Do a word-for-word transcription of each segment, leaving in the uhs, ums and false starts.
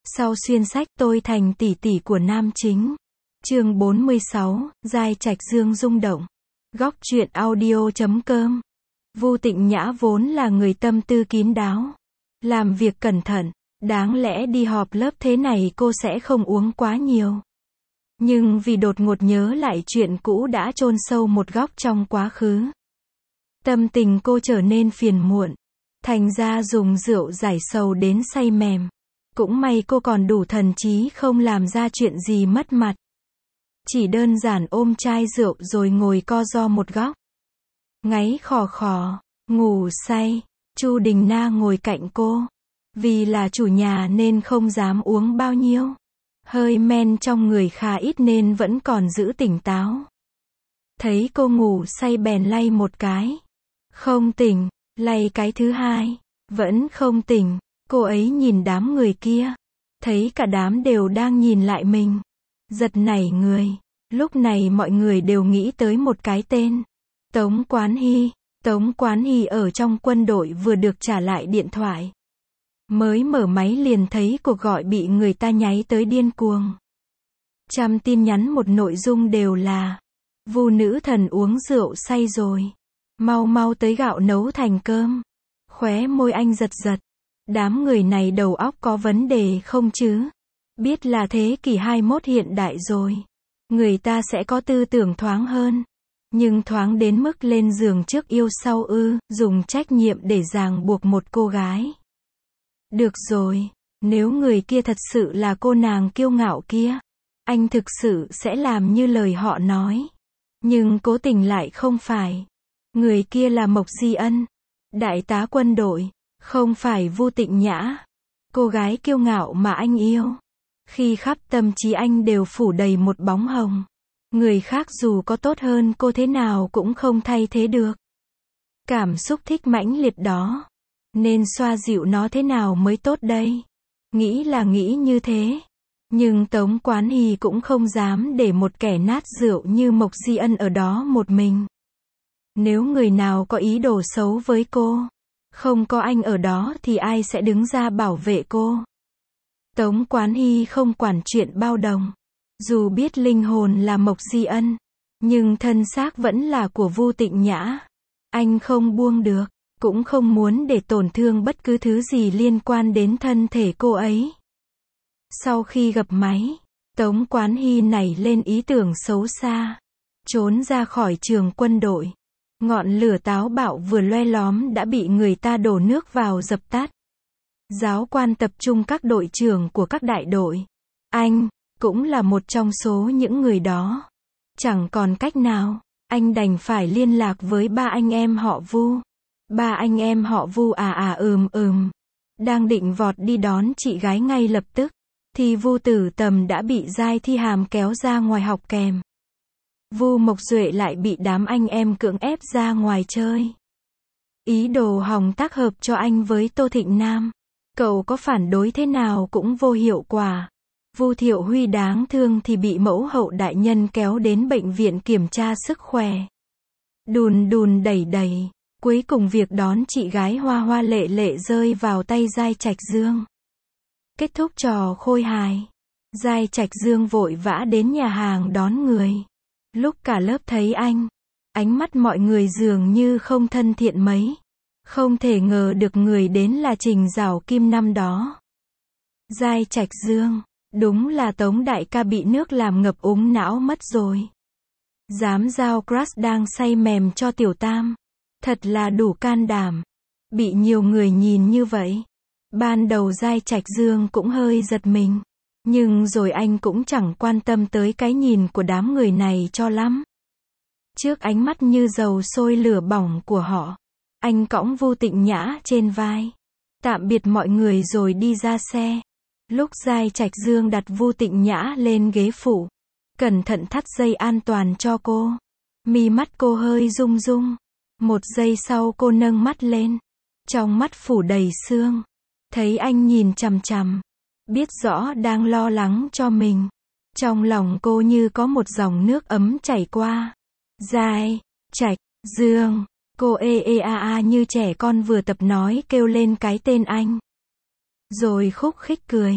Sau xuyên sách tôi thành tỷ tỷ của nam chính. Chương bốn mươi sáu, Giai Trạch Dương rung động. Góc truyện audio chấm com. Vu Tịnh Nhã vốn là người tâm tư kín đáo, làm việc cẩn thận, đáng lẽ đi họp lớp thế này cô sẽ không uống quá nhiều. Nhưng vì đột ngột nhớ lại chuyện cũ đã chôn sâu một góc trong quá khứ, tâm tình cô trở nên phiền muộn, thành ra dùng rượu giải sầu đến say mềm. Cũng may cô còn đủ thần trí không làm ra chuyện gì mất mặt. Chỉ đơn giản ôm chai rượu rồi ngồi co ro một góc. Ngáy khò khò, ngủ say. Chu Đình Na ngồi cạnh cô. Vì là chủ nhà nên không dám uống bao nhiêu. Hơi men trong người khá ít nên vẫn còn giữ tỉnh táo. Thấy cô ngủ say bèn lay một cái. Không tỉnh, lay cái thứ hai. Vẫn không tỉnh. Cô ấy nhìn đám người kia. Thấy cả đám đều đang nhìn lại mình. Giật nảy người. Lúc này mọi người đều nghĩ tới một cái tên. Tống Quán Hy. Tống Quán Hy ở trong quân đội vừa được trả lại điện thoại. Mới mở máy liền thấy cuộc gọi bị người ta nháy tới điên cuồng. Trăm tin nhắn một nội dung đều là: Vu nữ thần uống rượu say rồi. Mau mau tới gạo nấu thành cơm. Khóe môi anh giật giật. Đám người này đầu óc có vấn đề không chứ? Biết là thế kỷ hai mươi mốt hiện đại rồi. Người ta sẽ có tư tưởng thoáng hơn. Nhưng thoáng đến mức lên giường trước yêu sau ư, dùng trách nhiệm để ràng buộc một cô gái. Được rồi, nếu người kia thật sự là cô nàng kiêu ngạo kia, anh thực sự sẽ làm như lời họ nói. Nhưng cố tình lại không phải. Người kia là Mộc Di Ân, đại tá quân đội, không phải Vu Tịnh Nhã, cô gái kiêu ngạo mà anh yêu. Khi khắp tâm trí anh đều phủ đầy một bóng hồng. Người khác dù có tốt hơn cô thế nào cũng không thay thế được. Cảm xúc thích mãnh liệt đó. Nên xoa dịu nó thế nào mới tốt đây? Nghĩ là nghĩ như thế. Nhưng Tống Quán Hy cũng không dám để một kẻ nát rượu như Mộc Di Ân ở đó một mình. Nếu người nào có ý đồ xấu với cô, không có anh ở đó thì ai sẽ đứng ra bảo vệ cô? Tống Quán Hy không quản chuyện bao đồng. Dù biết linh hồn là Mộc Di Ân, nhưng thân xác vẫn là của Vu Tịnh Nhã. Anh không buông được, cũng không muốn để tổn thương bất cứ thứ gì liên quan đến thân thể cô ấy. Sau khi gặp máy, Tống Quán Hy nảy lên ý tưởng xấu xa. Trốn ra khỏi trường quân đội. Ngọn lửa táo bạo vừa loe lóm đã bị người ta đổ nước vào dập tắt. Giáo quan tập trung các đội trưởng của các đại đội. Anh cũng là một trong số những người đó. Chẳng còn cách nào, anh đành phải liên lạc với ba anh em họ Vu. Ba anh em họ Vu à à ừm ừm. Đang định vọt đi đón chị gái ngay lập tức, thì Vu Tử Tầm đã bị Giai Thi Hàm kéo ra ngoài học kèm. Vu Mộc Duệ lại bị đám anh em cưỡng ép ra ngoài chơi. Ý đồ hòng tác hợp cho anh với Tô Thịnh Nam. Cậu có phản đối thế nào cũng vô hiệu quả. Vu Thiệu Huy đáng thương thì bị mẫu hậu đại nhân kéo đến bệnh viện kiểm tra sức khỏe. Đùn đùn đẩy đẩy. Cuối cùng việc đón chị gái hoa hoa lệ lệ rơi vào tay Giai Trạch Dương. Kết thúc trò khôi hài. Giai Trạch Dương vội vã đến nhà hàng đón người. Lúc cả lớp thấy anh, ánh mắt mọi người dường như không thân thiện mấy. Không thể ngờ được người đến là Trình Giảo Kim năm đó. Giai Trạch Dương, đúng là Tống đại ca bị nước làm ngập úng não mất rồi. Dám giao crush đang say mềm cho Tiểu Tam. Thật là đủ can đảm. Bị nhiều người nhìn như vậy. Ban đầu Giai Trạch Dương cũng hơi giật mình. Nhưng rồi anh cũng chẳng quan tâm tới cái nhìn của đám người này cho lắm. Trước ánh mắt như dầu sôi lửa bỏng của họ, anh cõng Vu Tịnh Nhã trên vai. Tạm biệt mọi người rồi đi ra xe. Lúc Giai Trạch Dương đặt Vu Tịnh Nhã lên ghế phụ, cẩn thận thắt dây an toàn cho cô. Mi mắt cô hơi rung rung. Một giây sau cô nâng mắt lên. Trong mắt phủ đầy sương. Thấy anh nhìn chằm chằm. Biết rõ đang lo lắng cho mình. Trong lòng cô như có một dòng nước ấm chảy qua. Giai Trạch Dương. Cô ê ê a a như trẻ con vừa tập nói kêu lên cái tên anh. Rồi khúc khích cười.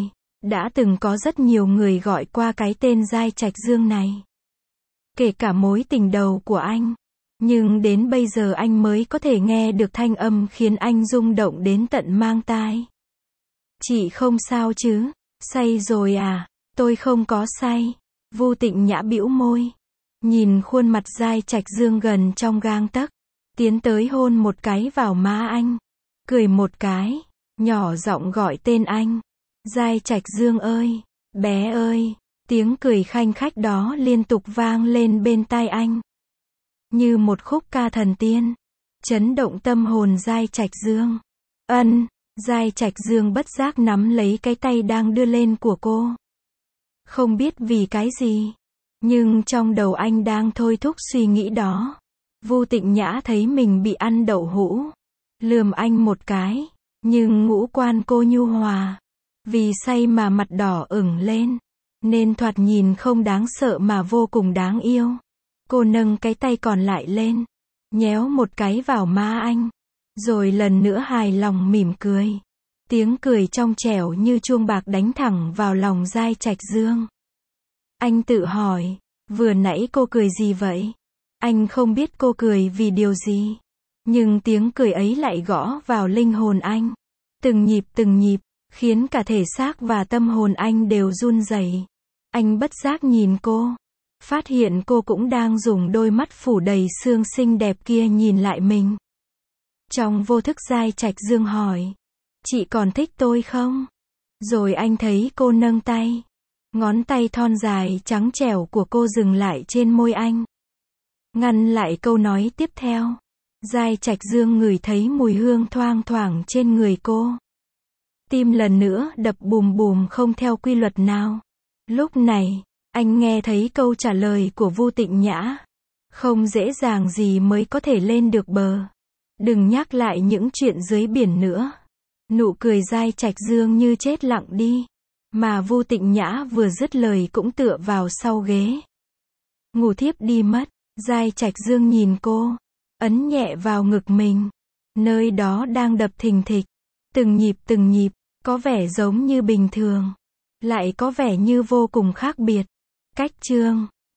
Đã từng có rất nhiều người gọi qua cái tên Giai Trạch Dương này. Kể cả mối tình đầu của anh. Nhưng đến bây giờ anh mới có thể nghe được thanh âm khiến anh rung động đến tận mang tai. Chị không sao chứ? Say rồi à? Tôi không có say. Vu Tịnh Nhã bĩu môi. Nhìn khuôn mặt Giai Trạch Dương gần trong gang tấc. Tiến tới hôn một cái vào má anh. Cười một cái. Nhỏ giọng gọi tên anh. Giai Trạch Dương ơi! Bé ơi! Tiếng cười khanh khách đó liên tục vang lên bên tai anh. Như một khúc ca thần tiên. Chấn động tâm hồn Giai Trạch Dương. Ân! Giai Trạch Dương bất giác nắm lấy cái tay đang đưa lên của cô. Không biết vì cái gì. Nhưng trong đầu anh đang thôi thúc suy nghĩ đó. Vu Tịnh Nhã thấy mình bị ăn đậu hũ. Lườm anh một cái. Nhưng ngũ quan cô nhu hòa. Vì say mà mặt đỏ ửng lên. Nên thoạt nhìn không đáng sợ mà vô cùng đáng yêu. Cô nâng cái tay còn lại lên. Nhéo một cái vào má anh. Rồi lần nữa hài lòng mỉm cười. Tiếng cười trong trẻo như chuông bạc đánh thẳng vào lòng Giai Trạch Dương. Anh tự hỏi, vừa nãy cô cười gì vậy? Anh không biết cô cười vì điều gì. Nhưng tiếng cười ấy lại gõ vào linh hồn anh. Từng nhịp từng nhịp, khiến cả thể xác và tâm hồn anh đều run rẩy. Anh bất giác nhìn cô. Phát hiện cô cũng đang dùng đôi mắt phủ đầy xương xinh đẹp kia nhìn lại mình. Trong vô thức Giai Trạch Dương hỏi. Chị còn thích tôi không? Rồi anh thấy cô nâng tay. Ngón tay thon dài trắng trẻo của cô dừng lại trên môi anh. Ngăn lại câu nói tiếp theo. Giai Trạch Dương ngửi thấy mùi hương thoang thoảng trên người cô. Tim lần nữa đập bùm bùm không theo quy luật nào. Lúc này, anh nghe thấy câu trả lời của Vu Tịnh Nhã. Không dễ dàng gì mới có thể lên được bờ. Đừng nhắc lại những chuyện dưới biển nữa. Nụ cười Giai Trạch Dương như chết lặng đi. Mà Vu Tịnh Nhã vừa dứt lời cũng tựa vào sau ghế. Ngủ thiếp đi mất. Giai Trạch Dương nhìn cô. Ấn nhẹ vào ngực mình. Nơi đó đang đập thình thịch. Từng nhịp từng nhịp. Có vẻ giống như bình thường. Lại có vẻ như vô cùng khác biệt. Cách chương